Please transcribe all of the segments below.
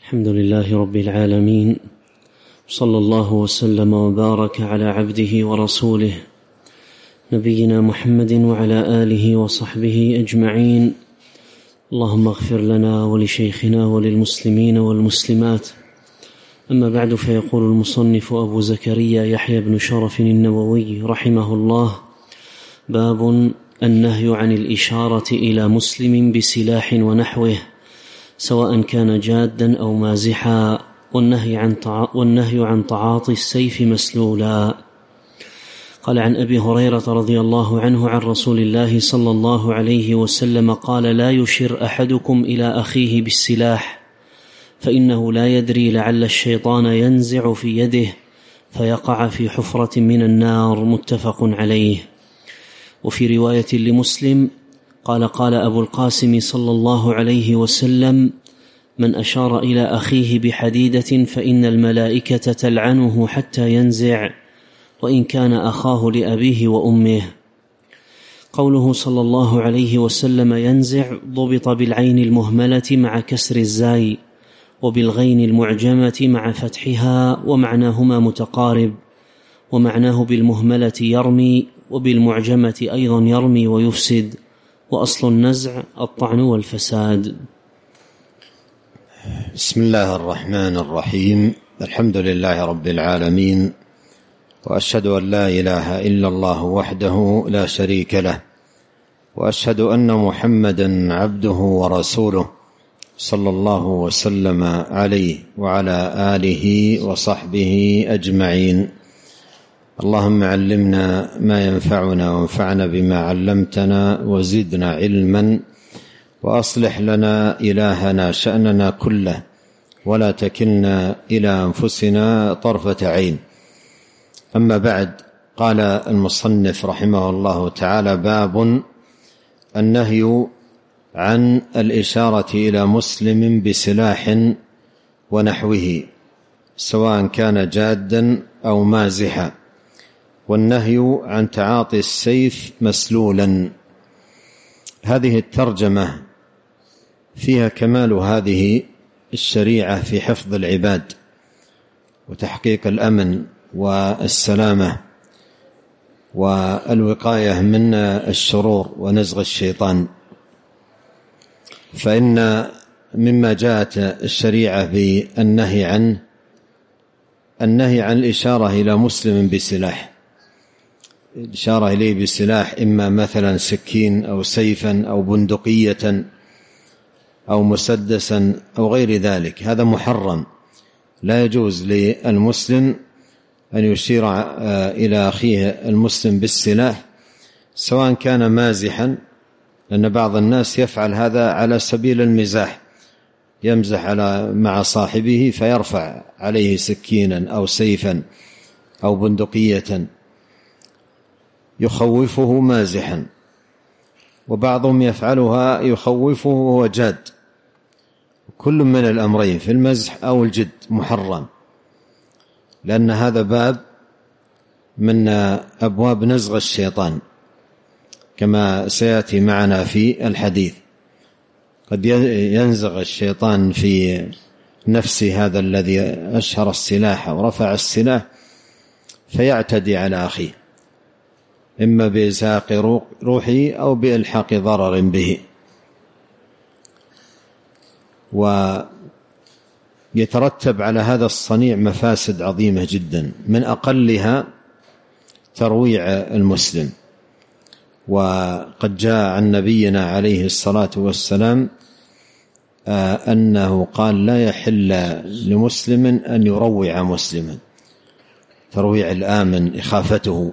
الحمد لله رب العالمين، صلى الله وسلم وبارك على عبده ورسوله نبينا محمد وعلى آله وصحبه أجمعين. اللهم اغفر لنا ولشيخنا وللمسلمين والمسلمات. أما بعد، فيقول المصنف أبو زكريا يحيى بن شرف النووي رحمه الله: باب النهي عن الإشارة إلى مسلم بسلاح ونحوه سواء كان جادا أو مازحا، والنهي عن تعاطي السيف مسلولا. قال: عن أبي هريرة رضي الله عنه عن رسول الله صلى الله عليه وسلم قال: لا يشر أحدكم إلى أخيه بالسلاح، فإنه لا يدري لعل الشيطان ينزع في يده فيقع في حفرة من النار. متفق عليه. وفي رواية لمسلم قال أبو القاسم صلى الله عليه وسلم: من أشار إلى أخيه بحديدة فإن الملائكة تلعنه حتى ينزع، وإن كان أخاه لأبيه وأمه. قوله صلى الله عليه وسلم ينزع ضبط بالعين المهملة مع كسر الزاي، وبالغين المعجمة مع فتحها، ومعناهما متقارب، ومعناه بالمهملة يرمي، وبالمعجمة أيضا يرمي ويفسد، وأصل النزع الطعن والفساد. بسم الله الرحمن الرحيم. الحمد لله رب العالمين، وأشهد أن لا إله إلا الله وحده لا شريك له، وأشهد أن محمدا عبده ورسوله صلى الله وسلم عليه وعلى آله وصحبه أجمعين. اللهم علمنا ما ينفعنا وانفعنا بما علمتنا وزدنا علما، وأصلح لنا إلهنا شأننا كله، ولا تكلنا إلى أنفسنا طرفة عين. أما بعد، قال المصنف رحمه الله تعالى: باب النهي عن الإشارة إلى مسلم بسلاح ونحوه سواء كان جادا أو مازحا، والنهي عن تعاطي السيف مسلولا. هذه الترجمة فيها كمال هذه الشريعة في حفظ العباد وتحقيق الأمن والسلامة والوقاية من الشرور ونزغ الشيطان. فإن مما جاءت الشريعة بالنهي عن الإشارة إلى مسلم بسلاح، الإشارة إليه بسلاح، إما مثلا سكين أو سيفا أو بندقية أو مسدسا أو غير ذلك، هذا محرم. لا يجوز للمسلم أن يشير إلى أخيه المسلم بالسلاح سواء كان مازحا، لأن بعض الناس يفعل هذا على سبيل المزاح، يمزح مع صاحبه فيرفع عليه سكينا أو سيفا أو بندقية يخوفه مازحا، وبعضهم يفعلها يخوفه وهو جاد. كل من الأمرين في المزح أو الجد محرم، لأن هذا باب من أبواب نزغ الشيطان كما سيأتي معنا في الحديث. قد ينزغ الشيطان في نفس هذا الذي أشهر السلاح ورفع السلاح فيعتدي على أخيه، إما بإزهاق روحه أو بإلحاق ضرر به. ويترتب على هذا الصنيع مفاسد عظيمة جدا، من أقلها ترويع المسلم. وقد جاء عن نبينا عليه الصلاة والسلام أنه قال: لا يحل لمسلم أن يروع مسلما، ترويع الآمن، إخافته.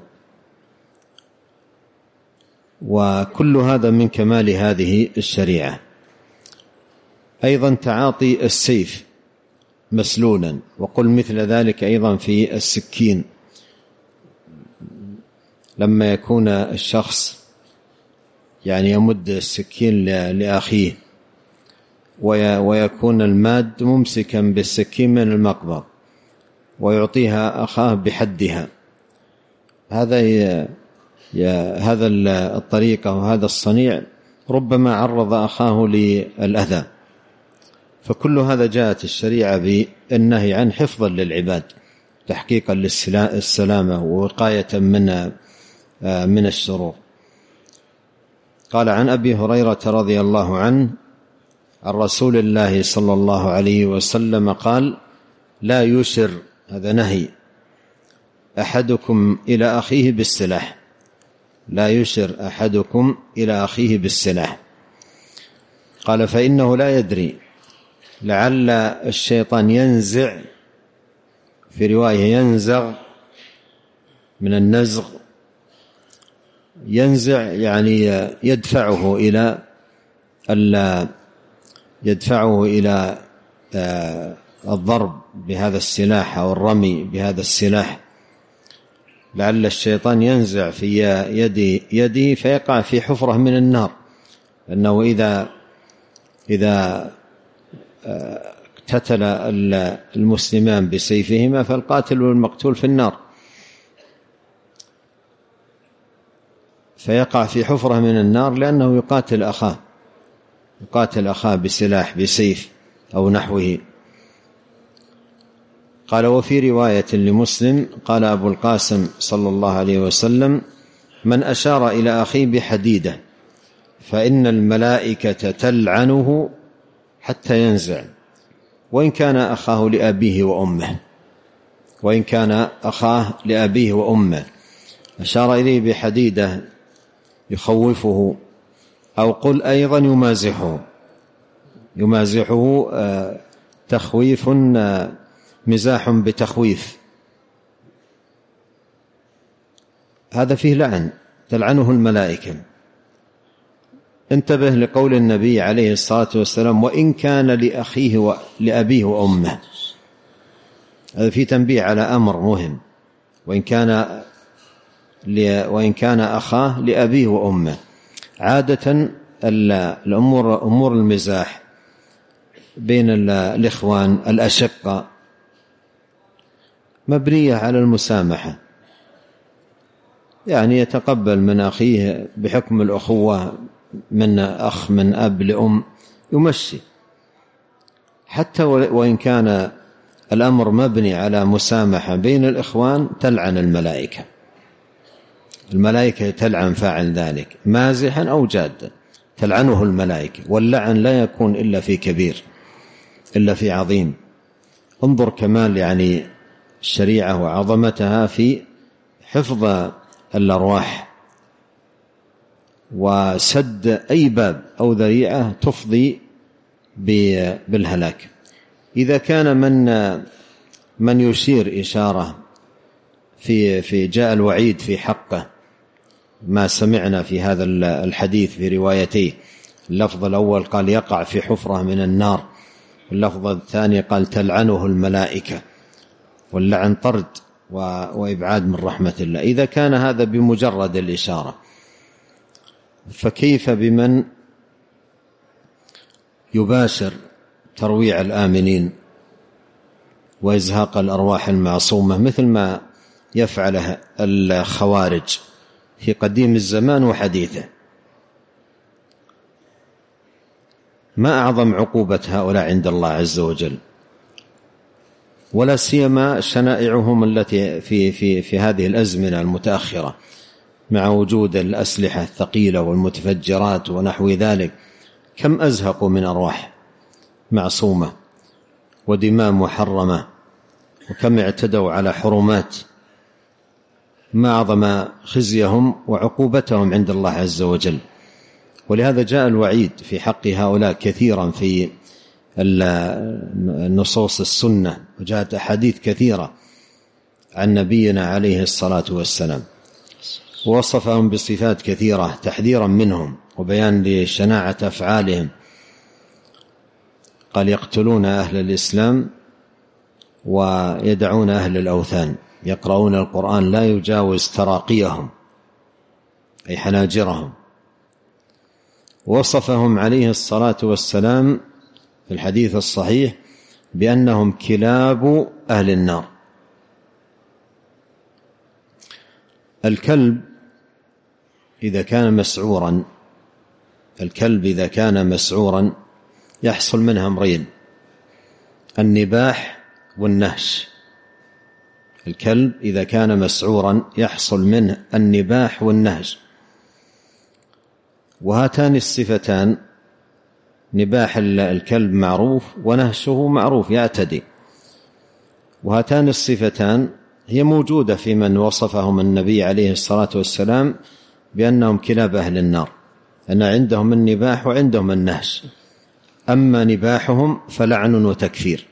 وكل هذا من كمال هذه الشريعة. أيضا تعاطي السيف مسلولا، وقل مثل ذلك أيضا في السكين، لما يكون الشخص يمد السكين لأخيه ويكون الماد ممسكا بالسكين من المقبض ويعطيها أخاه بحدها، هذا الطريقة وهذا الصنيع ربما عرض أخاه للأذى، فكل هذا جاءت الشريعة بالنهي عن حفظا للعباد، تحقيقا للسلامة ووقاية من الشرور. قال عن أبي هريرة رضي الله عنه عن رسول الله صلى الله عليه وسلم قال: لا يشر، هذا نهي، أحدكم إلى أخيه بالسلاح، لا يشر أحدكم إلى أخيه بالسلاح. قال: فإنه لا يدري، لعل الشيطان ينزع، في رواية ينزغ من النزغ، ينزع يعني يدفعه إلى الضرب بهذا السلاح أو الرمي بهذا السلاح، لعل الشيطان ينزع في يده فيقع في حفرة من النار، لأنه إذا اقتتل المسلمان بسيفهما فالقاتل والمقتول في النار، فيقع في حفرة من النار لأنه يقاتل أخاه بسلاح، بسيف أو نحوه. قال: وفي رواية لمسلم قال أبو القاسم صلى الله عليه وسلم: من أشار إلى أخيه بحديدة فإن الملائكة تلعنه حتى ينزع، وإن كان أخاه لأبيه وأمه، وإن كان أخاه لأبيه وأمه. أشار إليه بحديدة يخوفه، أو قل أيضا يمازحه تخويف، مزاح بتخويف، هذا فيه لعن، تلعنه الملائكة. انتبه لقول النبي عليه الصلاة والسلام: وإن كان لأخيه لأبيه وأمه، هذا فيه تنبيه على أمر مهم، وإن كان أخاه لأبيه وأمه. عادة أمور المزاح بين الإخوان الأشقة مبنية على المسامحة، يعني يتقبل من أخيه بحكم الأخوة، من أخ من أب لأم، يمشي، حتى وإن كان الأمر مبني على مسامحة بين الإخوان تلعن الملائكة تلعن فاعل ذلك مازحا أو جادا، تلعنه الملائكة. واللعن لا يكون إلا في كبير، إلا في عظيم. انظر كمال يعني الشريعة وعظمتها في حفظ الأرواح وسد أي باب أو ذريعة تفضي بالهلاك. إذا كان من يشير إشارة في جاء الوعيد في حقه، ما سمعنا في هذا الحديث في روايتيه، اللفظ الأول قال يقع في حفرة من النار، واللفظ الثاني قال تلعنه الملائكة، واللعن طرد وإبعاد من رحمة الله. إذا كان هذا بمجرد الإشارة، فكيف بمن يباشر ترويع الآمنين وإزهاق الأرواح المعصومة، مثل ما يفعله الخوارج في قديم الزمان وحديثه؟ ما أعظم عقوبة هؤلاء عند الله عز وجل، ولا سيما شنائعهم التي في هذه الأزمنة المتأخرة مع وجود الأسلحة الثقيلة والمتفجرات ونحو ذلك. كم أزهقوا من أرواح معصومة ودماء محرمة، وكم اعتدوا على حرمات. ما أعظم خزيهم وعقوبتهم عند الله عز وجل. ولهذا جاء الوعيد في حق هؤلاء كثيرا في النصوص السنة، وجاءت أحاديث كثيرة عن نبينا عليه الصلاة والسلام، ووصفهم بصفات كثيرة تحذيرا منهم وبيان لشناعة أفعالهم. قال يقتلون أهل الإسلام ويدعون أهل الأوثان، يقرؤون القرآن لا يجاوز تراقيهم أي حناجرهم. وصفهم عليه الصلاة والسلام في الحديث الصحيح بأنهم كلاب أهل النار. الكلب إذا كان مسعورا يحصل منها أمرين: النباح والنهش. الكلب إذا كان مسعورا يحصل منه النباح والنهش، وهاتان الصفتان نباح الكلب معروف ونهشه معروف يعتدي، وهاتان الصفتان هي موجودة في من وصفهم النبي عليه الصلاة والسلام بأنهم كلاب أهل النار، أن عندهم النباح وعندهم النهش. أما نباحهم فلعن وتكفير،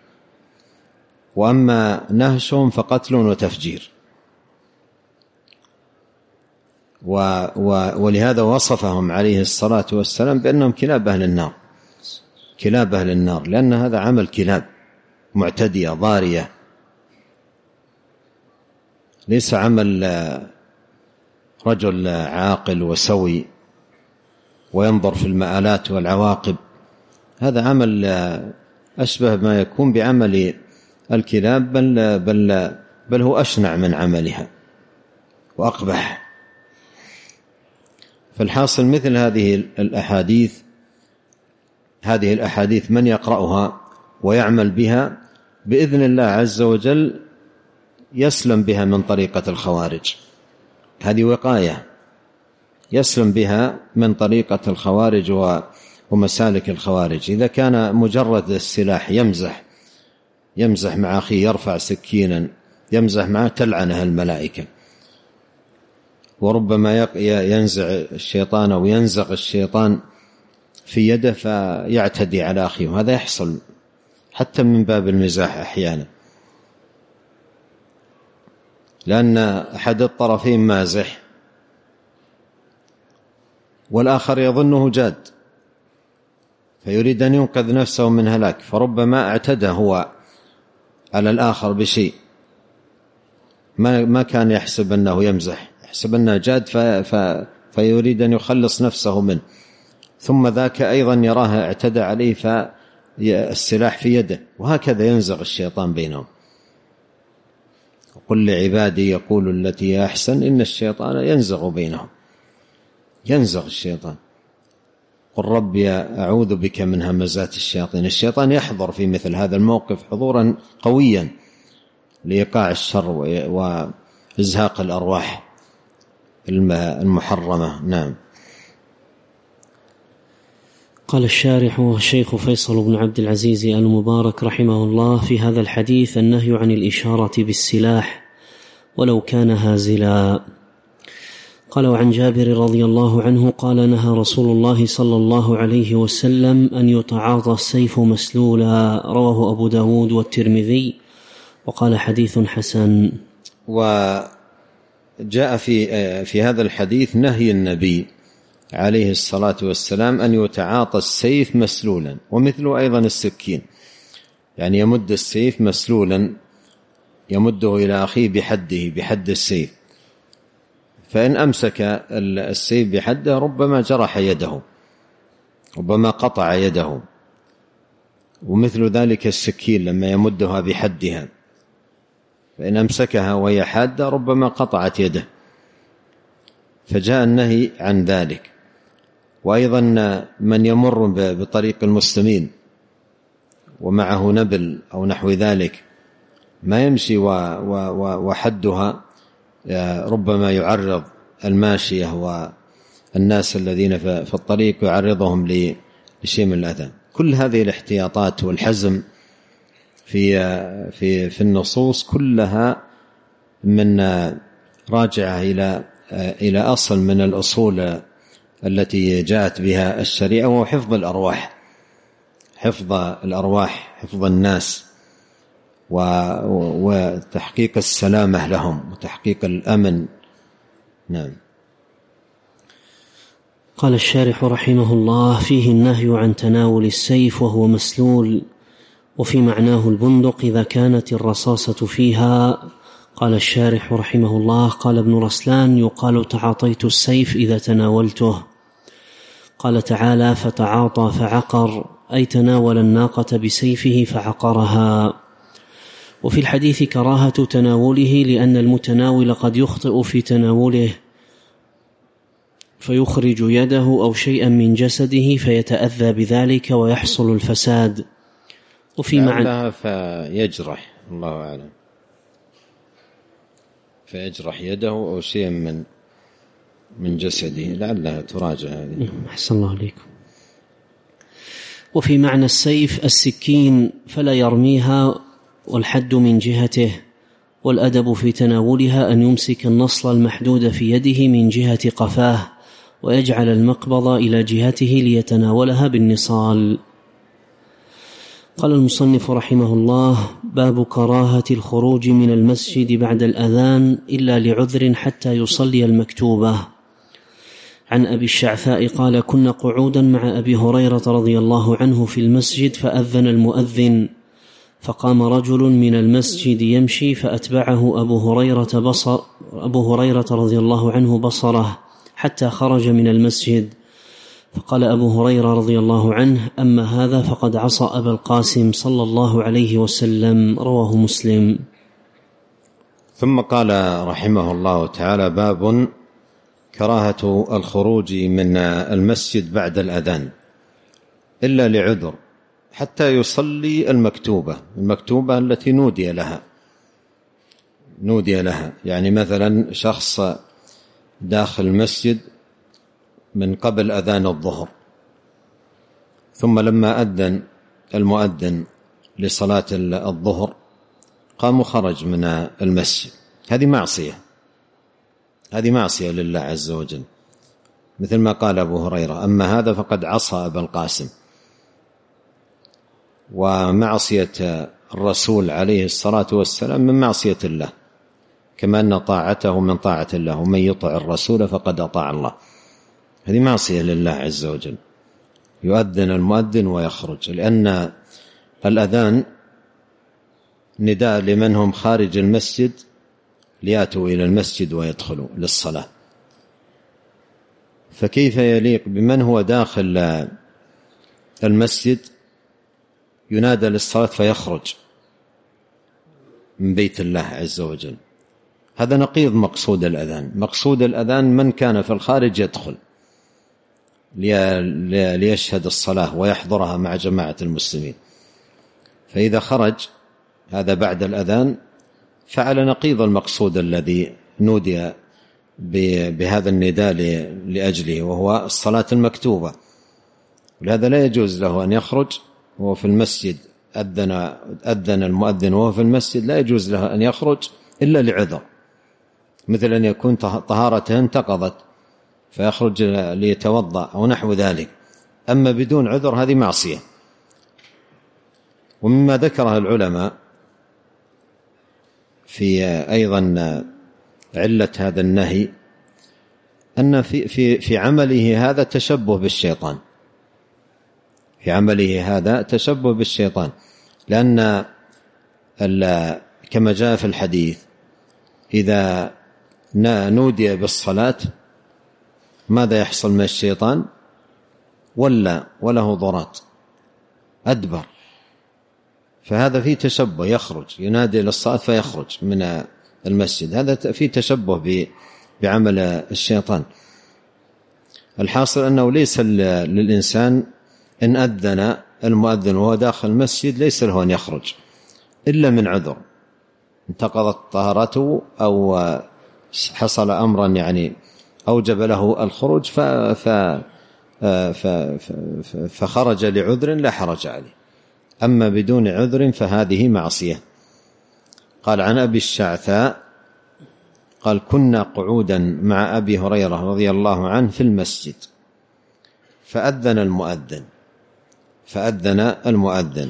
وأما نهشهم فقتل وتفجير. ولهذا وصفهم عليه الصلاة والسلام بأنهم كلاب أهل النار، كلاب أهل النار، لأن هذا عمل كلاب معتدية ضارية، ليس عمل رجل عاقل وسوي وينظر في المآلات والعواقب. هذا عمل أشبه ما يكون بعمل الكلاب، بل هو أشنع من عملها وأقبح. فالحاصل مثل هذه الأحاديث من يقرأها ويعمل بها بإذن الله عز وجل يسلم بها من طريقة الخوارج. هذه وقاية يسلم بها من طريقة الخوارج ومسالك الخوارج. إذا كان مجرد السلاح يمزح مع أخيه، يرفع سكينا يمزح معه، تلعنه الملائكة. وربما ينزع الشيطان أو ينزغ الشيطان في يده فيعتدي على أخيه، وهذا يحصل حتى من باب المزاح أحيانا، لأن أحد الطرفين مازح والآخر يظنه جاد، فيريد أن ينقذ نفسه من هلاك، فربما اعتدى هو على الآخر بشيء ما كان يحسب أنه يمزح، يحسب أنه جاد، فيريد أن يخلص نفسه منه، ثم ذاك أيضا يراه اعتدى عليه فالسلاح في يده، وهكذا ينزغ الشيطان بينهم. وقل لعبادي يقول التي أحسن إن الشيطان ينزغ بينهم، ينزغ الشيطان. قل ربي أعوذ بك من همزات الشياطين. الشيطان يحضر في مثل هذا الموقف حضورا قويا لإيقاع الشر وإزهاق الأرواح المحرمة. نعم. قال الشارح الشيخ فيصل بن عبد العزيز المبارك رحمه الله: في هذا الحديث النهي عن الإشارة بالسلاح ولو كان هازلا. قال: وعن جابر رضي الله عنه قال: نهى رسول الله صلى الله عليه وسلم أن يتعاطى السيف مسلولا. رواه أبو داود والترمذي وقال حديث حسن. وجاء في هذا الحديث نهي النبي عليه الصلاة والسلام أن يتعاطى السيف مسلولا، ومثله أيضا السكين، يعني يمد السيف مسلولا، يمده إلى أخيه بحد السيف، فإن أمسك السيف بحده ربما جرح يده، ربما قطع يده. ومثل ذلك السكين لما يمدها بحدها، فإن أمسكها وهي حادة ربما قطعت يده، فجاء النهي عن ذلك. وأيضا من يمر بطريق المسلمين ومعه نبل أو نحو ذلك ما يمشي وحدها ربما يعرض الماشية والناس الذين في الطريق يعرضهم لشيء من الأذى. كل هذه الاحتياطات والحزم في النصوص كلها من راجعة إلى أصل من الأصول التي جاءت بها الشريعة، وهو حفظ الأرواح، حفظ الناس، وتحقيق السلامة لهم وتحقيق الأمن. نعم. قال الشارح رحمه الله: فيه النهي عن تناول السيف وهو مسلول، وفي معناه البندق إذا كانت الرصاصة فيها. قال الشارح رحمه الله: قال ابن رسلان: يقال تعاطيت السيف إذا تناولته. قال تعالى: فتعاطى فعقر، أي تناول الناقة بسيفه فعقرها. وفي الحديث كراهة تناوله، لأن المتناول قد يخطئ في تناوله فيخرج يده أو شيئا من جسده فيتأذى بذلك ويحصل الفساد. وفي معنى فيجرح، الله أعلم، فيجرح يده أو شيء من جسده، لعلها تراجع هذه. أحسن الله عليكم. وفي معنى السيف السكين فلا يرميها، والحد من جهته، والأدب في تناولها أن يمسك النصل المحدود في يده من جهة قفاه، ويجعل المقبض إلى جهته ليتناولها بالنصال. قال المصنف رحمه الله: باب كراهة الخروج من المسجد بعد الأذان إلا لعذر حتى يصلي المكتوبة. عن أبي الشعثاء قال: كنا قعودا مع أبي هريرة رضي الله عنه في المسجد، فأذن المؤذن، فقام رجل من المسجد يمشي، فأتبعه أبو هريرة رضي الله عنه بصره حتى خرج من المسجد، فقال أبو هريرة رضي الله عنه: أما هذا فقد عصى أبا القاسم صلى الله عليه وسلم. رواه مسلم. ثم قال رحمه الله تعالى: باب كراهة الخروج من المسجد بعد الأذان إلا لعذر حتى يصلي المكتوبة التي نودي لها، يعني مثلا شخص داخل المسجد من قبل أذان الظهر، ثم لما أذن المؤذن لصلاة الظهر قام وخرج من المسجد، هذه معصية لله عز وجل، مثل ما قال أبو هريرة: أما هذا فقد عصى أبا القاسم. ومعصية الرسول عليه الصلاة والسلام من معصية الله، كما أن طاعته من طاعة الله، ومن يطع الرسول فقد أطاع الله. هذه معصية لله عز وجل. يؤذن المؤذن ويخرج، لأن الأذان نداء لمن هم خارج المسجد ليأتوا إلى المسجد ويدخلوا للصلاة، فكيف يليق بمن هو داخل المسجد ينادى للصلاة فيخرج من بيت الله عز وجل؟ هذا نقيض مقصود الأذان. مقصود الأذان من كان في الخارج يدخل ليشهد الصلاة ويحضرها مع جماعة المسلمين، فإذا خرج هذا بعد الأذان فعل نقيض المقصود الذي نودي بهذا النداء لأجله، وهو الصلاة المكتوبة. ولهذا لا يجوز له أن يخرج وهو في المسجد. أذن المؤذن وهو في المسجد، لا يجوز له أن يخرج إلا لعذر، مثل أن يكون طهارته انتقضت فيخرج ليتوضأ أو نحو ذلك. أما بدون عذر هذه معصية. ومما ذكره العلماء في أيضا علة هذا النهي أن في عمله هذا تشبه بالشيطان، لأن كما جاء في الحديث: إذا نودي بالصلاة ماذا يحصل من الشيطان؟ وله ضرات أدبر. فهذا فيه تشبه، يخرج ينادي للصلاة فيخرج من المسجد، هذا فيه تشبه بعمل الشيطان. الحاصل أنه ليس للإنسان إن أذن المؤذن وهو داخل المسجد ليس له أن يخرج إلا من عذر، انتقضت طهارته أو حصل أمرا يعني أوجب له الخروج فخرج لعذر لا حرج عليه. أما بدون عذر فهذه معصية. قال: عن أبي الشعثاء قال: كنا قعودا مع أبي هريرة رضي الله عنه في المسجد، فأذن المؤذن.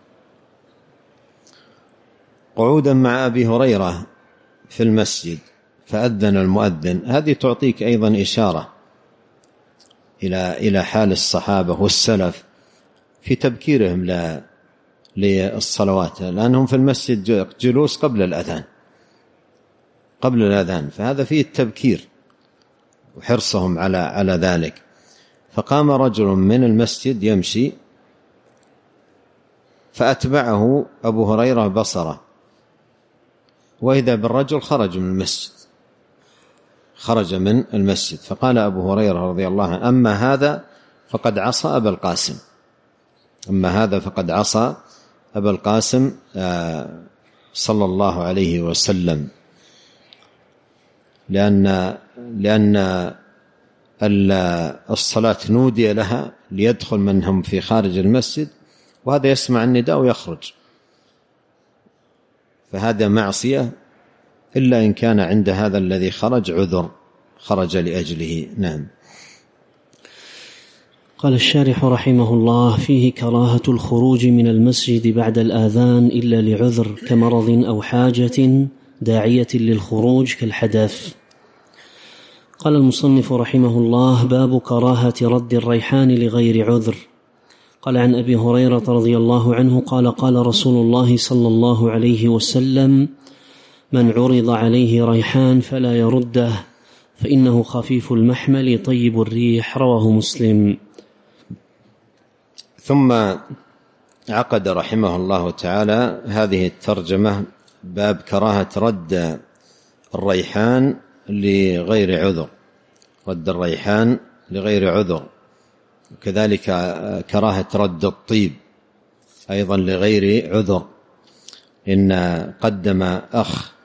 قعودا مع أبي هريرة في المسجد فأذن المؤذن، هذه تعطيك أيضا إشارة إلى حال الصحابة والسلف في تبكيرهم للصلوات، لأنهم في المسجد جلوس قبل الأذان، فهذا فيه التبكير وحرصهم على ذلك. فقام رجل من المسجد يمشي، فأتبعه أبو هريرة بصره، وإذا بالرجل خرج من المسجد، فقال أبو هريرة رضي الله عنه: أما هذا فقد عصى أبا القاسم. أبا القاسم صلى الله عليه وسلم، لأن الصلاة نودي لها ليدخل من هم في خارج المسجد، وهذا يسمع النداء ويخرج، فهذا معصية إلا إن كان عند هذا الذي خرج عذر خرج لأجله. نعم. قال الشارح رحمه الله: فيه كراهة الخروج من المسجد بعد الآذان إلا لعذر كمرض أو حاجة داعية للخروج كالحدث. قال المصنف رحمه الله: باب كراهة رد الريحان لغير عذر. قال عن أبي هريرة رضي الله عنه قال: قال رسول الله صلى الله عليه وسلم: من عرض عليه ريحان فلا يرده فإنه خفيف المحمل طيب الريح. رواه مسلم. ثم عقد رحمه الله تعالى هذه الترجمة: باب كراهة رد الريحان لغير عذر، رد الريحان لغير عذر، وكذلك كراهة رد الطيب أيضا لغير عذر. إن قدم أخ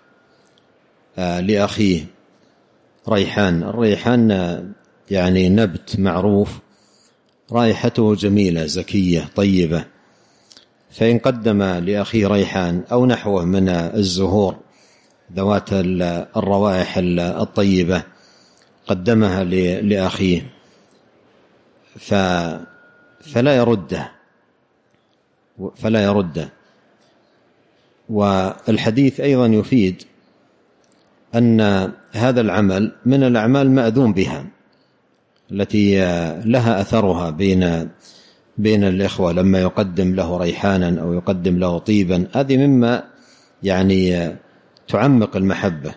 لأخيه ريحان، الريحان يعني نبت معروف رائحته جميلة زكية طيبة، فإن قدم لأخيه ريحان أو نحوه من الزهور ذوات الروائح الطيبة قدمها لأخيه فلا يرده. والحديث أيضا يفيد أن هذا العمل من الأعمال مأذون بها، التي لها أثرها بين الإخوة لما يقدم له ريحانا أو يقدم له طيبا. هذه مما يعني تعمق المحبة،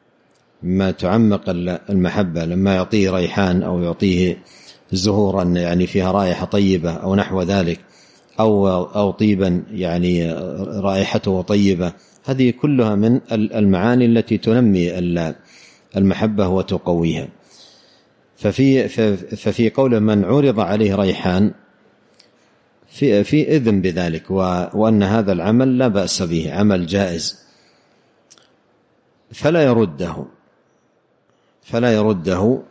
لما يعطيه ريحان أو يعطيه زهورا يعني فيها رائحة طيبة أو نحو ذلك، أو طيبا يعني رائحته طيبة، هذه كلها من المعاني التي تنمي المحبة وتقويها. ففي قول من عرض عليه ريحان في إذن بذلك، وأن هذا العمل لا بأس به، عمل جائز، فلا يرده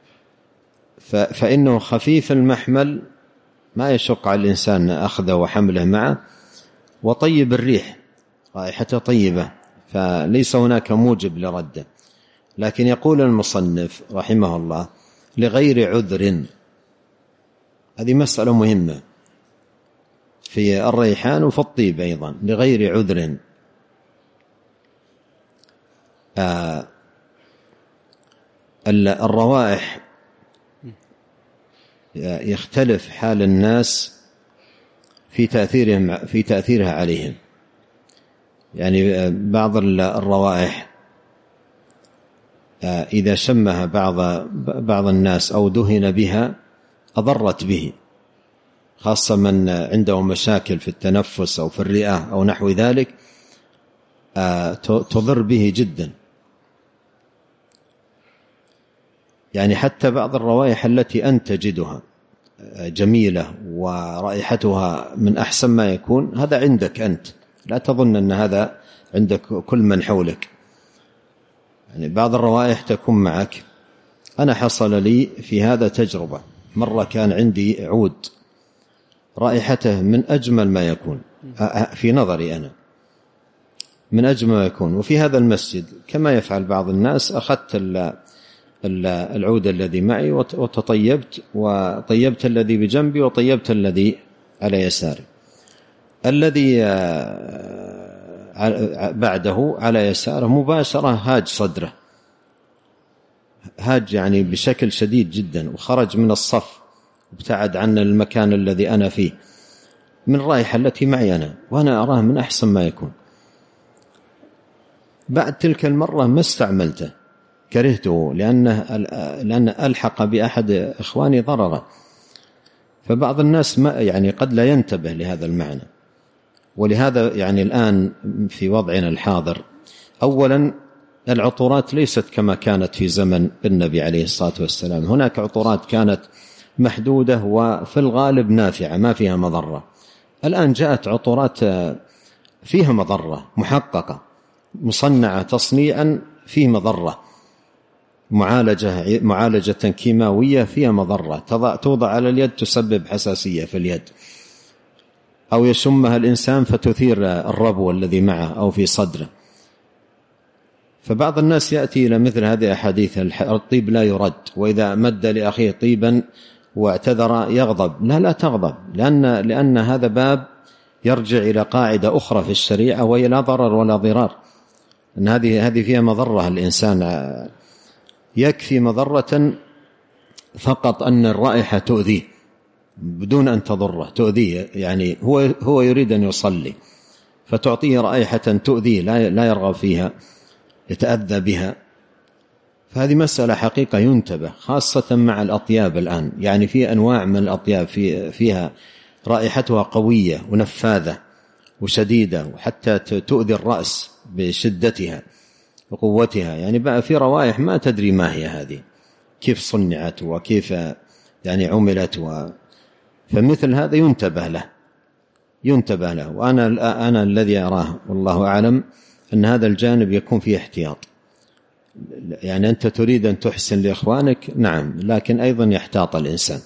فإنه خفيف المحمل ما يشق على الإنسان أخذه وحمله معه، وطيب الريح رائحته طيبة، فليس هناك موجب لرده. لكن يقول المصنف رحمه الله: لغير عذر. هذه مسألة مهمة في الريحان وفي الطيب أيضا، لغير عذر. الروائح يختلف حال الناس في تأثيرها عليهم. يعني بعض الروائح إذا شمها بعض الناس أو دهن بها أضرت به، خاصة من عنده مشاكل في التنفس أو في الرئة أو نحو ذلك، تضر به جدا. يعني حتى بعض الروائح التي أنت تجدها جميلة ورائحتها من أحسن ما يكون، هذا عندك أنت، لا تظن أن هذا عندك كل من حولك. يعني بعض الروائح تكون معك. أنا حصل لي في هذا تجربة، مرة كان عندي عود رائحته من أجمل ما يكون في نظري أنا، من أجمل ما يكون، وفي هذا المسجد كما يفعل بعض الناس أخذت العود الذي معي وتطيبت، وطيبت الذي بجنبي وطيبت الذي على يساري. الذي بعده على يساره مباشرة هاج صدره، هاج يعني بشكل شديد جدا، وخرج من الصف، ابتعد عن المكان الذي أنا فيه من الرائحة التي معي أنا، وأنا أراه من أحسن ما يكون. بعد تلك المرة ما استعملته، كرهته، لأن ألحق بأحد إخواني ضررا. فبعض الناس ما يعني قد لا ينتبه لهذا المعنى. ولهذا يعني الآن في وضعنا الحاضر، أولا العطورات ليست كما كانت في زمن النبي عليه الصلاة والسلام. هناك عطورات كانت محدودة وفي الغالب نافعة ما فيها مضرة، الآن جاءت عطورات فيها مضرة محققة، مصنعة تصنيعا فيه مضرة، معالجة كيماوية فيها مضرة، توضع على اليد تسبب حساسية في اليد، أو يشمها الإنسان فتثير الربو الذي معه أو في صدره. فبعض الناس يأتي إلى مثل هذه الأحاديث: الطيب لا يرد، وإذا مد لأخيه طيبا واعتذر يغضب. لا تغضب، لأن هذا باب يرجع إلى قاعدة أخرى في الشريعة، وهي لا ضرر ولا ضرار. أن هذه فيها مضرة الإنسان، يكفي مضرة فقط أن الرائحة تؤذيه بدون أن تضره، تؤذيه. يعني هو يريد أن يصلي فتعطيه رائحة تؤذيه، لا يرغب فيها، يتأذى بها. فهذه مسألة حقيقة ينتبه، خاصة مع الأطياب الآن. يعني في أنواع من الأطياب فيها رائحتها قوية ونفاذة وشديدة، وحتى تؤذي الرأس بشدتها وقوتها. يعني بقى في روائح ما تدري ما هي هذه، كيف صنعت وكيف يعني عملت. فمثل هذا ينتبه له. وأنا الذي أراه والله أعلم أن هذا الجانب يكون فيه احتياط. يعني أنت تريد أن تحسن لإخوانك، نعم، لكن أيضا يحتاط الإنسان،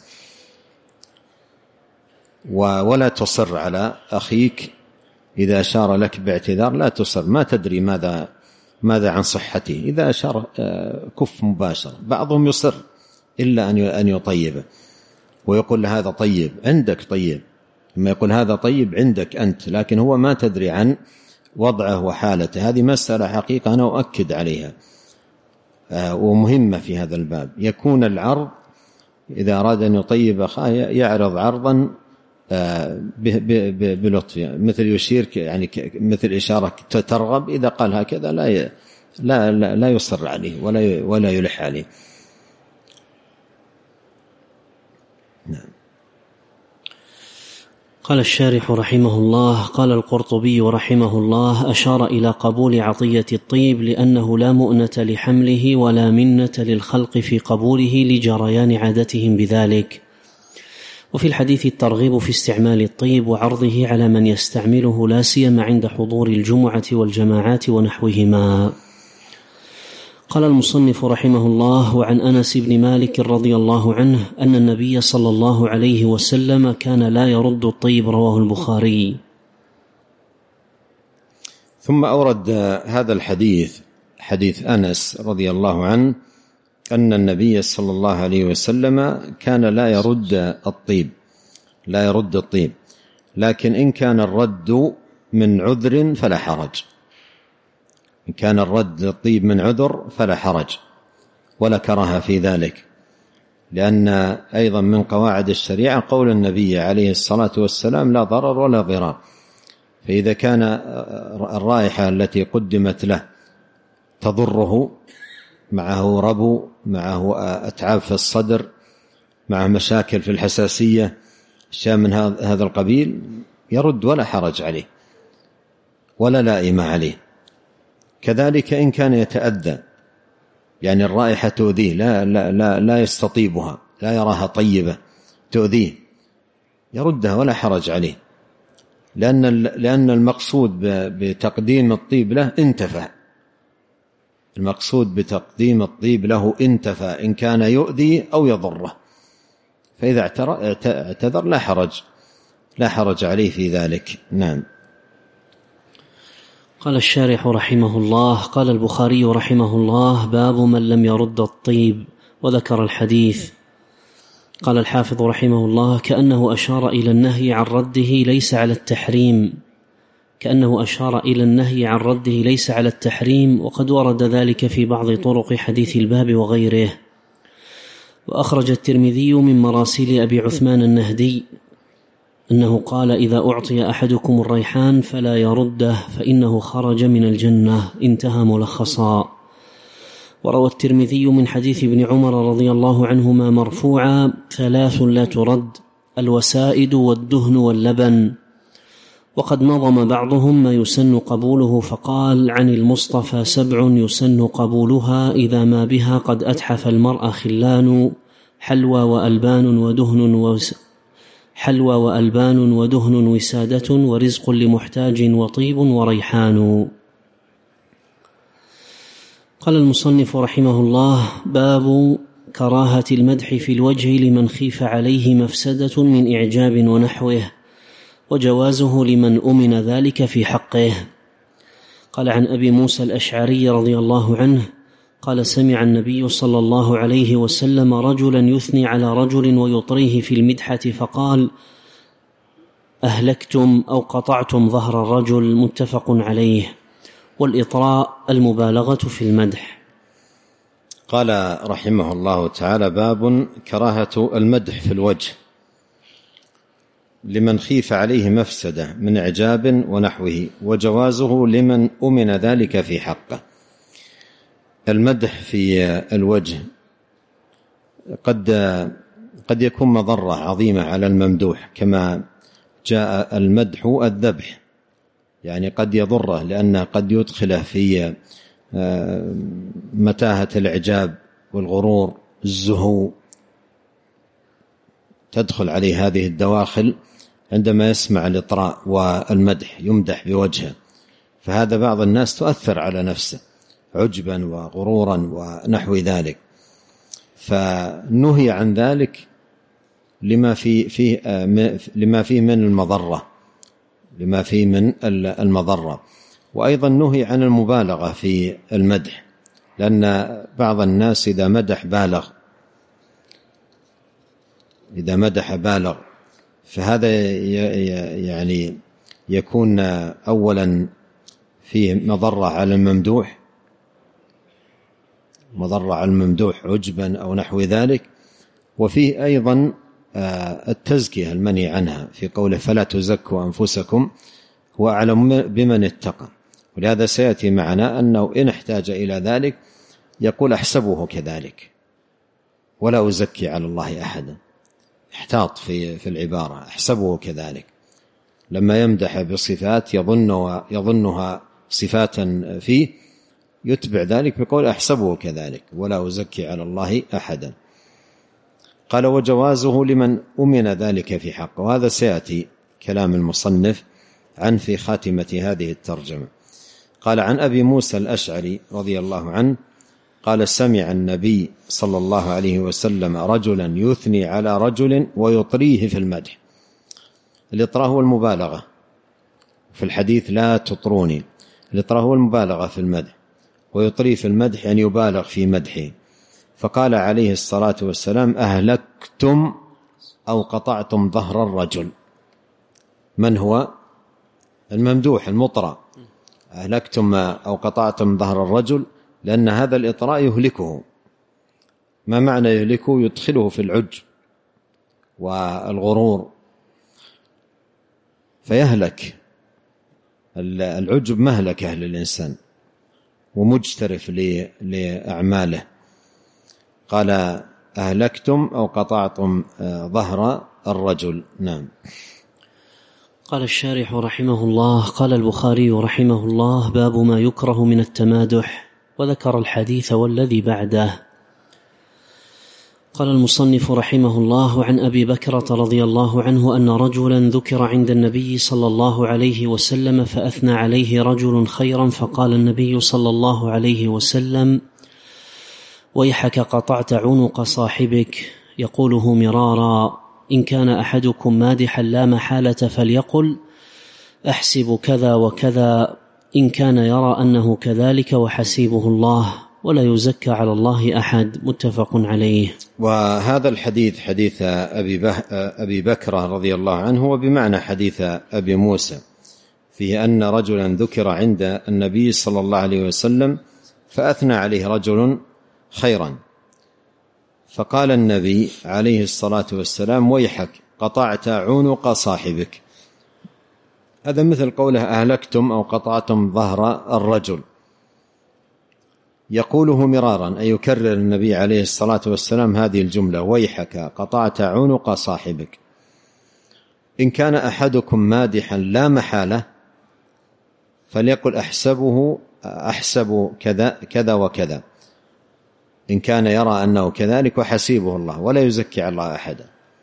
ولا تصر على أخيك إذا أشار لك باعتذار، لا تصر، ما تدري ماذا عن صحته. إذا أشار كف مباشر. بعضهم يصر إلا أن يطيبه ويقول هذا طيب عندك، طيب لما يقول هذا طيب عندك أنت، لكن هو ما تدري عن وضعه وحالته. هذه مسألة حقيقة أنا أؤكد عليها ومهمة في هذا الباب. يكون العرض إذا أراد أن يطيب أخاه يعرض عرضا بلطف، مثل يشير، يعني مثل إشارة ترغب. إذا قال هكذا لا يصر عليه ولا يلح عليه. نعم. قال الشارح رحمه الله: قال القرطبي رحمه الله: أشار إلى قبول عطية الطيب لأنه لا مؤنة لحمله ولا منة للخلق في قبوله لجريان عادتهم بذلك. وفي الحديث الترغيب في استعمال الطيب وعرضه على من يستعمله، لا سيما عند حضور الجمعة والجماعات ونحوهما. قال المصنف رحمه الله: وعن أنس بن مالك رضي الله عنه أن النبي صلى الله عليه وسلم كان لا يرد الطيب، رواه البخاري. ثم أورد هذا الحديث، حديث أنس رضي الله عنه، أن النبي صلى الله عليه وسلم كان لا يرد الطيب، لكن إن كان الرد من عذر فلا حرج. إن كان الرد الطيب من عذر فلا حرج ولا كراهة في ذلك، لأن أيضا من قواعد الشريعة قول النبي عليه الصلاة والسلام: لا ضرر ولا ضرار. فإذا كان الرائحة التي قدمت له تضره، معه ربو، معه أتعاب في الصدر، معه مشاكل في الحساسية، أشياء من هذا القبيل، يرد ولا حرج عليه ولا لائم عليه. كذلك إن كان يتأذى، يعني الرائحة تؤذيه، لا يستطيبها، لا يراها طيبة، تؤذيه، يردها ولا حرج عليه، لأن المقصود بتقديم الطيب له انتفى. المقصود بتقديم الطيب له انتفى، إن كان يؤذي أو يضره. فإذا اعتذر لا حرج عليه في ذلك. نعم. قال الشارح رحمه الله: قال البخاري رحمه الله: باب من لم يرد الطيب، وذكر الحديث. قال الحافظ رحمه الله: كأنه أشار إلى النهي عن رده ليس على التحريم، وقد ورد ذلك في بعض طرق حديث الباب وغيره. وأخرج الترمذي من مراسيل أبي عثمان النهدي أنه قال: إذا أعطي أحدكم الريحان فلا يرده فإنه خرج من الجنة. انتهى ملخصا. وروى الترمذي من حديث ابن عمر رضي الله عنهما مرفوعا: 3 لا ترد: الوسائد والدهن واللبن. وقد نظم بعضهم ما يسن قبوله فقال: عن المصطفى 7 يسن قبولها إذا ما بها قد أتحف المرء خلان: حلوى وألبان ودهن حلوى وألبان ودهن وسادة ورزق لمحتاج وطيب وريحان. قال المصنف رحمه الله: باب كراهة المدح في الوجه لمن خيف عليه مفسدة من إعجاب ونحوه، وجوازه لمن أمن ذلك في حقه. قال عن أبي موسى الأشعري رضي الله عنه قال: سمع النبي صلى الله عليه وسلم رجلا يثني على رجل ويطريه في المدحة فقال: أهلكتم أو قطعتم ظهر الرجل. متفق عليه. والإطراء المبالغة في المدح. قال رحمه الله تعالى: باب كراهة المدح في الوجه لمن خيف عليه مفسدة من إعجاب ونحوه، وجوازه لمن أمن ذلك في حقه. المدح في الوجه قد يكون مضرة عظيمة على الممدوح، كما جاء المدح الذبح، يعني قد يضره لأنه قد يدخله في متاهة الإعجاب والغرور، الزهو، تدخل عليه هذه الدواخل عندما يسمع الإطراء والمدح، يمدح بوجهه، فهذا بعض الناس تؤثر على نفسه عجبا وغرورا ونحو ذلك، فنهي عن ذلك لما فيه من المضرة. وأيضا نهي عن المبالغة في المدح، لأن بعض الناس إذا مدح بالغ فهذا يعني يكون أولا فيه مضرة على الممدوح عجبا أو نحو ذلك، وفيه أيضا التزكية المنهي عنها في قوله: فلا تزكوا أنفسكم هو أعلم بمن اتقى. ولهذا سيأتي معنا أنه إن احتاج إلى ذلك يقول: أحسبه كذلك ولا أزكي على الله أحدا. احتاط في العبارة، أحسبه كذلك، لما يمدح بصفات يظنها صفات فيه يتبع ذلك بقول: أحسبه كذلك ولا أزكي على الله أحدا. قال: وجوازه لمن أمن ذلك في حقه. وهذا سيأتي كلام المصنف عن في خاتمة هذه الترجمة. قال: عن أبي موسى الأشعري رضي الله عنه قال: سمع النبي صلى الله عليه وسلم رجلا يثني على رجل ويطريه في المدح. الإطراء هو المبالغة في الحديث: لا تطروني. الإطراء هو المبالغة في المدح، ويطريه في المدح يعني يبالغ في مدحه. فقال عليه الصلاة والسلام: أهلكتم أو قطعتم ظهر الرجل. من هو الممدوح المطرى؟ أهلكتم أو قطعتم ظهر الرجل، لأن هذا الإطراء يهلكه. ما معنى يهلكه؟ يدخله في العجب والغرور فيهلك. العجب مهلكة للإنسان ومجترف لأعماله. قال: أهلكتم أو قطعتم ظهر الرجل. نعم. قال الشارح رحمه الله: قال البخاري رحمه الله: باب ما يكره من التمادح، وذكر الحديث والذي بعده. قال المصنف رحمه الله: عن أبي بكرة رضي الله عنه أن رجلا ذكر عند النبي صلى الله عليه وسلم فأثنى عليه رجل خيرا، فقال النبي صلى الله عليه وسلم: ويحك قطعت عنق صاحبك. يقوله مرارا: إن كان أحدكم مادحا لا محالة فليقل: أحسب كذا وكذا، إن كان يرى أنه كذلك وحسيبه الله، ولا يزكى على الله أحد. متفق عليه. وهذا الحديث حديث أبي بكر رضي الله عنه، وبمعنى حديث أبي موسى، فيه أن رجلا ذكر عند النبي صلى الله عليه وسلم فأثنى عليه رجل خيرا، فقال النبي عليه الصلاة والسلام: ويحك قطعت عنق صاحبك. هذا مثل قوله: أهلكتم أو قطعتم ظهر الرجل. يقوله مرارا، أي يكرر النبي عليه الصلاة والسلام هذه الجملة: ويحك قطعت عنق صاحبك. إن كان أحدكم مادحا لا محالة فليقل: أحسب كذا وكذا، إن كان يرى أنه كذلك وحسيبه الله، ولا يزكي على الله أحدا.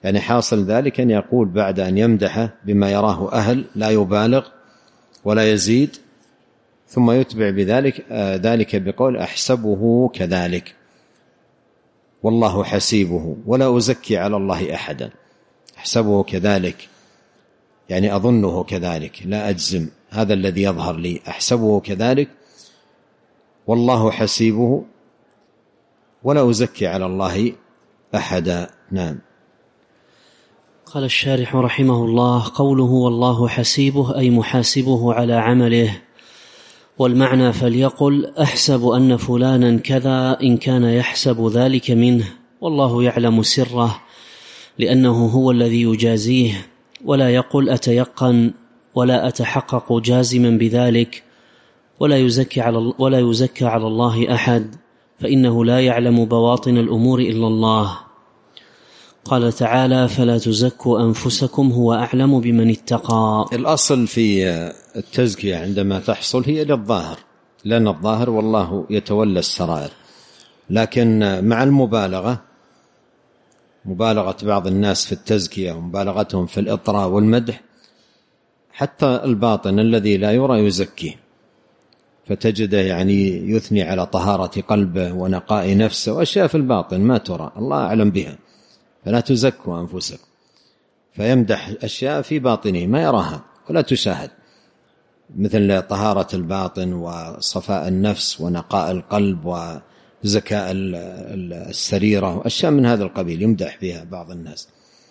يعني حاصل ذلك أن يقول بعد أن يمدحه بما يراه أهل لا يبالغ ولا يزيد، ثم يتبع بذلك ذلك بقول أحسبه كذلك والله حسيبه ولا أزكي على الله أحدا. أحسبه كذلك يعني أظنه كذلك لا أجزم، هذا الذي يظهر لي. أحسبه كذلك والله حسيبه ولا أزكي على الله أحدا. نعم. قال الشارح رحمه الله: قوله والله حسيبه أي محاسبه على عمله، والمعنى فليقل أحسب أن فلانا كذا إن كان يحسب ذلك منه، والله يعلم سره لأنه هو الذي يجازيه، ولا يقل أتيقن ولا أتحقق جازما بذلك، ولا يزكى على الله أحد، فإنه لا يعلم بواطن الأمور إلا الله. قال تعالى: فلا تزكوا أنفسكم هو أعلم بمن اتقى. الأصل في التزكية عندما تحصل هي للظاهر، لأن الظاهر والله يتولى السرائر، لكن مع المبالغة، مبالغة بعض الناس في التزكية ومبالغتهم في الإطراء والمدح، حتى الباطن الذي لا يرى يزكيه، فتجده يعني يثني على طهارة قلبه ونقاء نفسه وأشياء في الباطن ما ترى، الله أعلم بها. فلا تزكوا أنفسكم، فيمدح أشياء في باطنه ما يراها ولا تشاهد، مثل طهارة الباطن وصفاء النفس ونقاء القلب وزكاء السريرة وأشياء من هذا القبيل يمدح بها بعض الناس.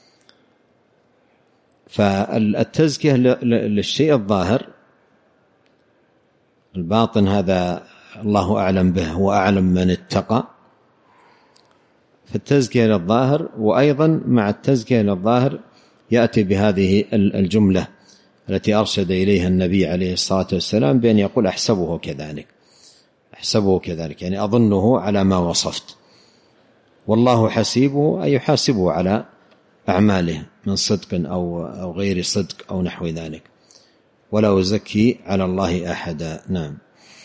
فالتزكية للشيء الظاهر، الباطن هذا الله أعلم به وأعلم من اتقى، فالتزكية للظاهر. وأيضا مع التزكية للظاهر يأتي بهذه الجملة التي أرشد إليها النبي عليه الصلاة والسلام بأن يقول أحسبه كذلك، أحسبه كذلك يعني أظنه على ما وصفت، والله حسيبه أي يحاسبه على أعماله من صدق أو غير صدق أو نحو ذلك، ولا أزكي على الله أحدا. نعم.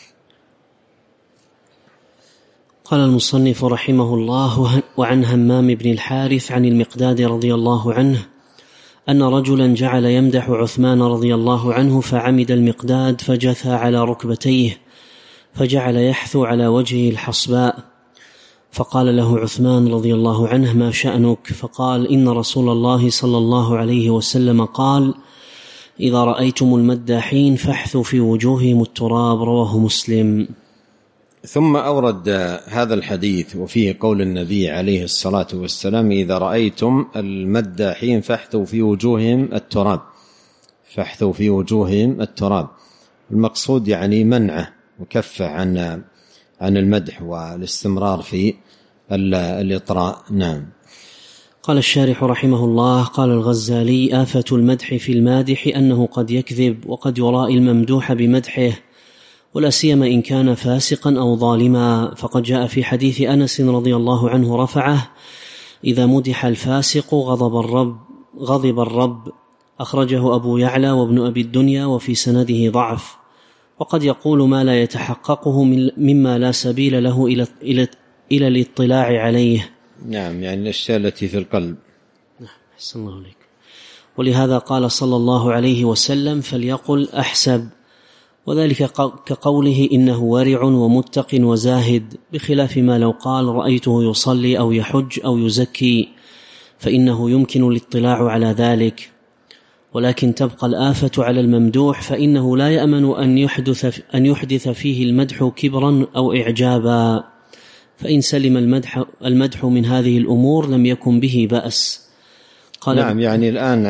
قال المصنف رحمه الله: وعن همام بن الحارث عن المقداد رضي الله عنه أن رجلا جعل يمدح عثمان رضي الله عنه، فعمد المقداد فجثى على ركبتيه فجعل يحثو على وجهه الحصباء، فقال له عثمان رضي الله عنه: ما شأنك؟ فقال: إن رسول الله صلى الله عليه وسلم قال: إذا رأيتم المداحين فاحثوا في وجوههم التراب. رواه مسلم. ثم أورد هذا الحديث وفيه قول النبي عليه الصلاة والسلام: إذا رأيتم المداحين فاحثوا في وجوههم التراب، فاحثوا في وجوههم التراب. المقصود يعني منعه وكفه عن المدح والاستمرار في الإطراء. نعم. قال الشارح رحمه الله: قال الغزالي: آفة المدح في المادح أنه قد يكذب وقد يرائي الممدوح بمدحه، ولا سيما إن كان فاسقا أو ظالما، فقد جاء في حديث أنس رضي الله عنه رفعه: إذا مدح الفاسق غضب الرب، أخرجه أبو يعلى وابن أبي الدنيا، وفي سنده ضعف، وقد يقول ما لا يتحققه مما لا سبيل له إلى الاطلاع عليه. نعم، يعني الأشياء التي في القلب. أحسن الله عليك. ولهذا قال صلى الله عليه وسلم: فليقل أحسب، وذلك كقوله إنه ورع ومتق وزاهد، بخلاف ما لو قال رأيته يصلي أو يحج أو يزكي، فإنه يمكن الاطلاع على ذلك. ولكن تبقى الآفة على الممدوح، فإنه لا يأمن أن يحدث فيه المدح كبرا أو إعجابا، فإن سلم المدح من هذه الأمور لم يكن به بأس. نعم، يعني الآن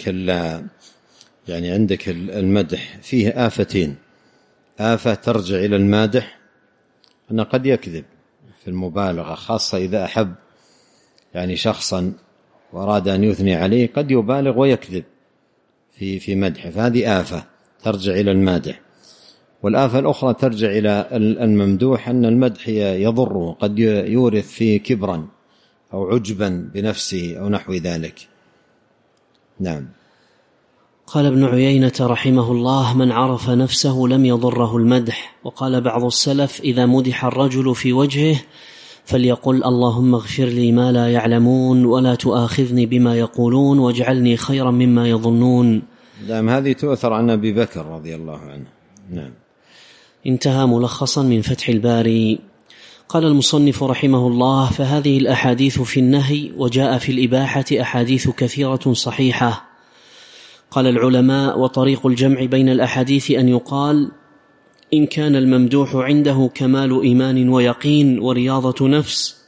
عندك المدح فيه آفتين: آفة ترجع إلى المادح أنه قد يكذب في المبالغة، خاصة إذا أحب يعني شخصا وأراد أن يثني عليه قد يبالغ ويكذب في مدحه، فهذه آفة ترجع إلى المادح. والآفة الأخرى ترجع إلى الممدوح أن المدح يضره، قد يورث فيه كبرا أو عجبا بنفسه أو نحو ذلك. نعم. قال ابن عيينة رحمه الله: من عرف نفسه لم يضره المدح. وقال بعض السلف: إذا مدح الرجل في وجهه فليقل اللهم اغفر لي ما لا يعلمون ولا تؤاخذني بما يقولون واجعلني خيرا مما يظنون. نعم، هذه تؤثر عن أبي بكر رضي الله عنه. نعم. انتهى ملخصا من فتح الباري. قال المصنف رحمه الله: فهذه الأحاديث في النهي، وجاء في الإباحة أحاديث كثيرة صحيحة. قال العلماء: وطريق الجمع بين الأحاديث أن يقال إن كان الممدوح عنده كمال إيمان ويقين ورياضة نفس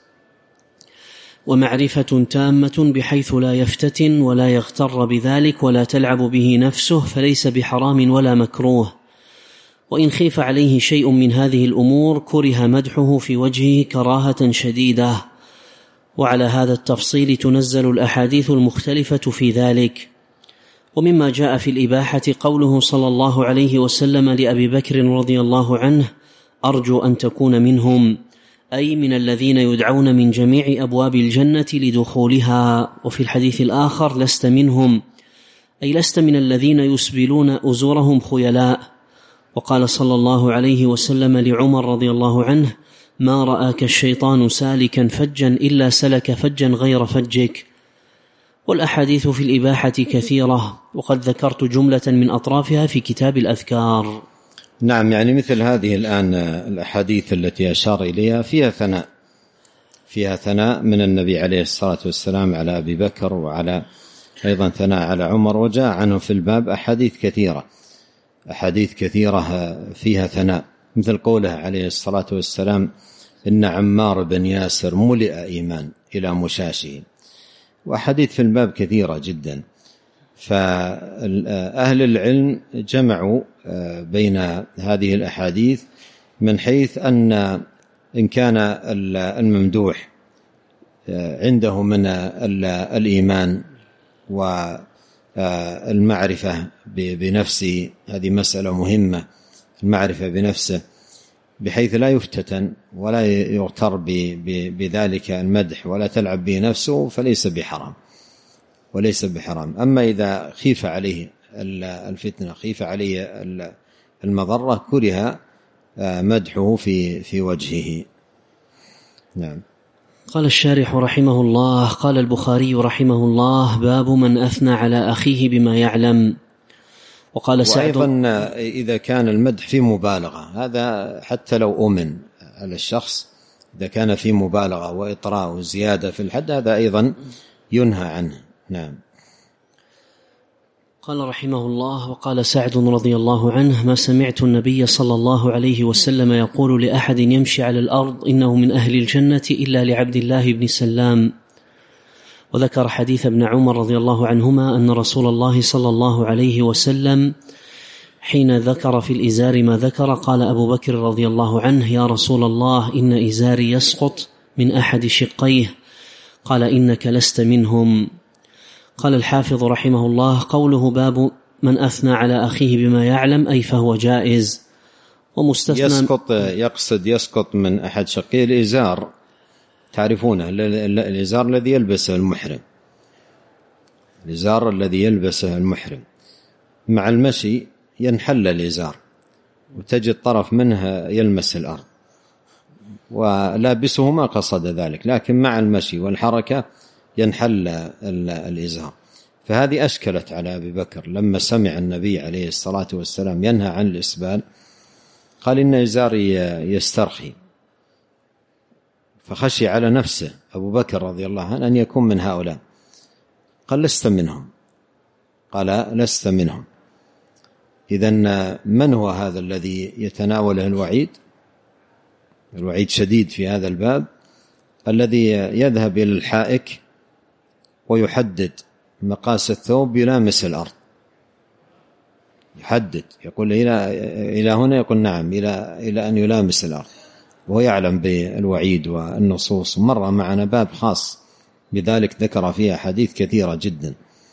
ومعرفة تامة بحيث لا يفتتن ولا يغتر بذلك ولا تلعب به نفسه فليس بحرام ولا مكروه، وإن خيف عليه شيء من هذه الأمور كره مدحه في وجهه كراهة شديدة. وعلى هذا التفصيل تنزل الأحاديث المختلفة في ذلك. ومما جاء في الإباحة قوله صلى الله عليه وسلم لأبي بكر رضي الله عنه: أرجو أن تكون منهم، أي من الذين يدعون من جميع أبواب الجنة لدخولها. وفي الحديث الآخر: لست منهم، أي لست من الذين يسبلون أزورهم خيلاء. وقال صلى الله عليه وسلم لعمر رضي الله عنه: ما رآك الشيطان سالكا فجا إلا سلك فجا غير فجك. والأحاديث في الإباحة كثيرة، وقد ذكرت جملة من أطرافها في كتاب الأذكار. نعم، يعني مثل هذه الآن الأحاديث التي أشار إليها فيها ثناء من النبي عليه الصلاة والسلام على أبي بكر، وعلى أيضا ثناء على عمر، وجاء عنه في الباب أحاديث كثيرة فيها ثناء، مثل قوله عليه الصلاة والسلام: إن عمار بن ياسر ملئ إيمان إلى مشاشه. وأحاديث في الباب كثيرة جدا. فأهل العلم جمعوا بين هذه الأحاديث من حيث أن إن كان الممدوح عنده من الإيمان والمعرفة بنفسه، هذه مسألة مهمة، المعرفة بنفسه بحيث لا يفتتن ولا يغتر بذلك المدح ولا تلعب به نفسه، فليس بحرام. أما إذا خيف عليه الفتنة، خيف عليه المضرة، كره مدحه في وجهه. نعم. قال الشارح رحمه الله: قال البخاري رحمه الله: باب من أثنى على أخيه بما يعلم. وقال سعد: وأيضا إذا كان المدح في مبالغة، هذا حتى لو أمن على الشخص، إذا كان في مبالغة وإطراء وزيادة في الحد، هذا أيضا ينهى عنه. نعم. قال رحمه الله: وقال سعد رضي الله عنه: ما سمعت النبي صلى الله عليه وسلم يقول لأحد يمشي على الأرض إنه من أهل الجنة إلا لعبد الله بن سلام. وذكر حديث ابن عمر رضي الله عنهما أن رسول الله صلى الله عليه وسلم حين ذكر في الإزار ما ذكر قال أبو بكر رضي الله عنه: يا رسول الله، إن إزاري يسقط من أحد شقيه. قال: إنك لست منهم. قال الحافظ رحمه الله: قوله باب من أثنى على أخيه بما يعلم، أي فهو جائز. ومستثنى يقصد يسقط من أحد شقيه الإزار، تعرفونه الإزار الذي يلبسه المحرم، الإزار الذي يلبسه المحرم مع المشي ينحل الإزار وتجد طرف منه يلمس الأرض، ولابسه ما قصد ذلك، لكن مع المشي والحركة ينحل الإزار. فهذه أشكلت على أبي بكر لما سمع النبي عليه الصلاة والسلام ينهى عن الإسبال، قال: إن إزاري يسترخي. فخشي على نفسه أبو بكر رضي الله عنه أن يكون من هؤلاء، قال: لست منهم. قال: لست منهم. إذن من هو هذا الذي يتناوله الوعيد شديد في هذا الباب؟ الذي يذهب إلى الحائك ويحدد مقاس الثوب يلامس الأرض، يحدد، يقول إلى هنا، يقول نعم، إلى أن يلامس الأرض، وهو يعلم بالوعيد والنصوص. مر معنا باب خاص بذلك ذكر فيها حديث كثيرة جدا.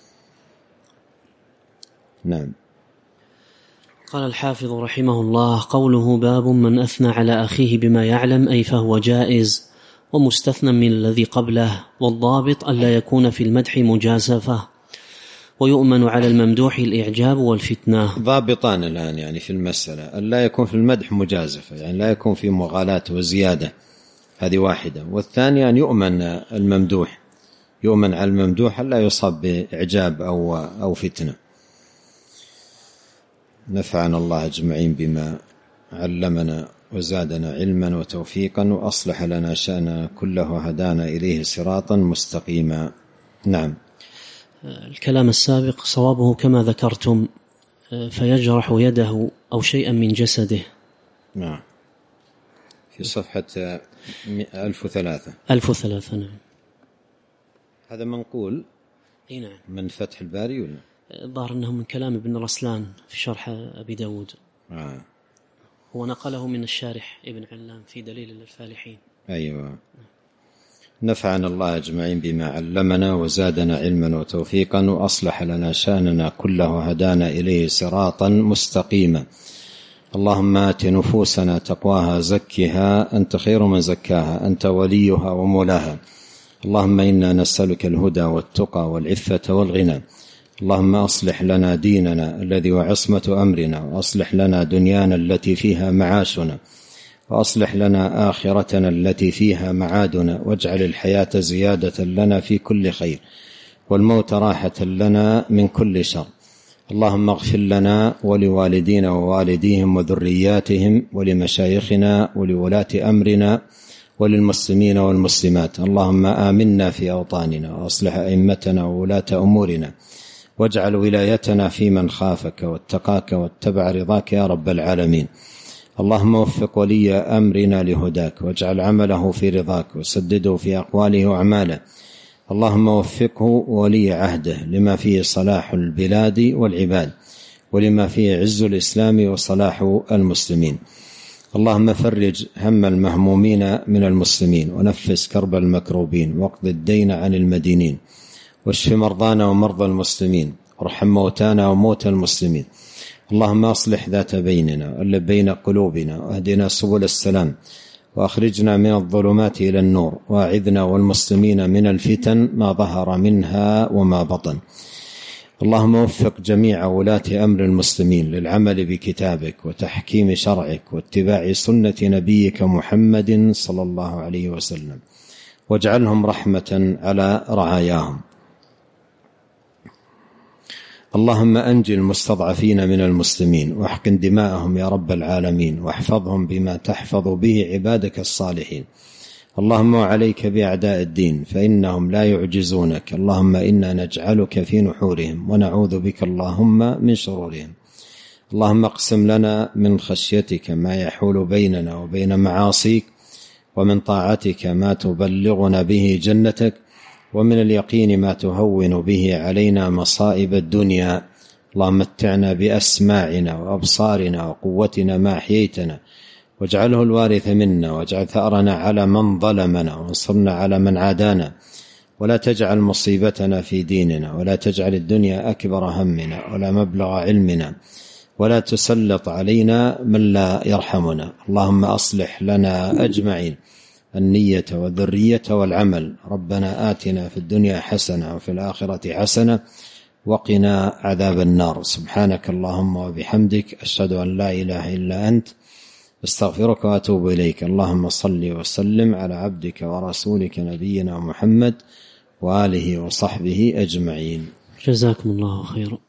نعم. قال الحافظ رحمه الله: قوله باب من أثنى على أخيه بما يعلم، أي فهو جائز، ومستثنى من الذي قبله. والضابط ألا يكون في المدح مجازفة، ويؤمن على الممدوح الإعجاب والفتنة. ضابطان الآن يعني في المسألة: ألا يكون في المدح مجازفة، يعني لا يكون في مغالاة وزيادة هذه واحدة. والثانية أن يؤمن الممدوح، يؤمن على الممدوح ألا يصاب بإعجاب أو فتنة. نفعنا الله أجمعين بما علمنا وزادنا علما وتوفيقا وأصلح لنا شأننا كله، هدانا إليه صراطا مستقيما. نعم. الكلام السابق صوابه كما ذكرتم، فيجرح يده أو شيئا من جسده. نعم، في صفحة 1003. نعم. هذا منقول. نعم. من فتح الباري ولا؟ الظاهر أنه من كلام ابن رسلان في شرح أبي داود. هو نقله من الشارح ابن علام في دليل الفالحين. أيوة. نفعنا الله أجمعين بما علمنا وزادنا علما وتوفيقا وأصلح لنا شأننا كله، هدانا إليه صراطا مستقيما. اللهم آت نفوسنا تقواها زكها أنت خير من زكاها، أنت وليها ومولاها. اللهم إنا نسألك الهدى والتقى والعفة والغنى. اللهم أصلح لنا ديننا الذي وعصمة أمرنا، وأصلح لنا دنيانا التي فيها معاشنا، وأصلح لنا آخرتنا التي فيها معادنا، واجعل الحياة زيادة لنا في كل خير، والموت راحة لنا من كل شر. اللهم اغفر لنا ولوالدينا ووالديهم وذرياتهم ولمشايخنا ولولاة أمرنا وللمسلمين والمسلمات. اللهم آمنا في أوطاننا وأصلح أئمتنا وولاة أمورنا، واجعل ولايتنا في من خافك واتقاك واتبع رضاك يا رب العالمين. اللهم وفق ولي أمرنا لهداك، واجعل عمله في رضاك، وسدده في أقواله وأعماله. اللهم وفقه ولي عهده لما فيه صلاح البلاد والعباد، ولما فيه عز الإسلام وصلاح المسلمين. اللهم فرج هم المهمومين من المسلمين، ونفس كرب المكروبين، واقض الدين عن المدينين، واشف مرضانا ومرضى المسلمين، وارحم موتانا وموتى المسلمين. اللهم أصلح ذات بيننا واللي بين قلوبنا، واهدنا سبل السلام، وأخرجنا من الظلمات إلى النور، وأعذنا والمسلمين من الفتن ما ظهر منها وما بطن. اللهم وفق جميع ولاة أمر المسلمين للعمل بكتابك وتحكيم شرعك واتباع سنة نبيك محمد صلى الله عليه وسلم، واجعلهم رحمة على رعاياهم. اللهم أنجي المستضعفين من المسلمين، واحقن دماءهم يا رب العالمين، واحفظهم بما تحفظ به عبادك الصالحين. اللهم عليك بأعداء الدين فإنهم لا يعجزونك. اللهم إنا نجعلك في نحورهم، ونعوذ بك اللهم من شرورهم. اللهم اقسم لنا من خشيتك ما يحول بيننا وبين معاصيك، ومن طاعتك ما تبلغنا به جنتك، ومن اليقين ما تهون به علينا مصائب الدنيا. اللهم متعنا بأسماعنا وأبصارنا وقوتنا ما أحييتنا، واجعله الوارث منا، واجعل ثأرنا على من ظلمنا، وانصرنا على من عادانا، ولا تجعل مصيبتنا في ديننا، ولا تجعل الدنيا أكبر همنا ولا مبلغ علمنا، ولا تسلط علينا من لا يرحمنا. اللهم أصلح لنا أجمعين النية والذرية والعمل. ربنا آتنا في الدنيا حسنة وفي الآخرة حسنة وقنا عذاب النار. سبحانك اللهم وبحمدك، أشهد أن لا إله إلا أنت، استغفرك وأتوب إليك. اللهم صل وسلم على عبدك ورسولك نبينا محمد وآله وصحبه أجمعين. جزاكم الله خيرا.